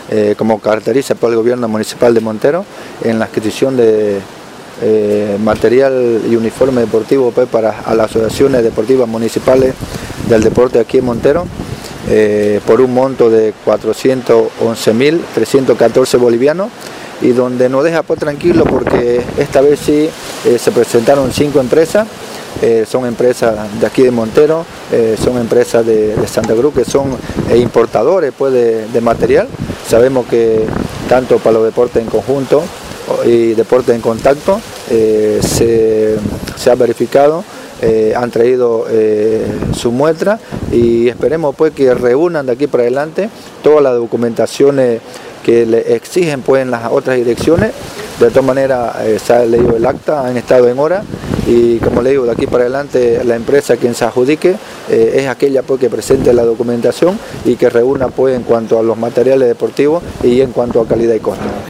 como caracteriza por el gobierno municipal de Montero, en la adquisición de material y uniforme deportivo pues, para a las asociaciones deportivas municipales del deporte aquí en Montero, por un monto de 411.314 bolivianos, y donde nos deja pues tranquilo porque esta vez sí se presentaron 5 empresas. Son empresas de aquí de Montero, son empresas de Santa Cruz que son importadores pues, de material. Sabemos que tanto para los deportes en conjunto y deportes en contacto se ha verificado, han traído su muestra y esperemos pues que reúnan de aquí para adelante todas las documentaciones que le exigen pues en las otras direcciones. De todas maneras se ha leído el acta, han estado en hora y como le digo, de aquí para adelante la empresa quien se adjudique es aquella pues, que presente la documentación y que reúna pues en cuanto a los materiales deportivos y en cuanto a calidad y costo.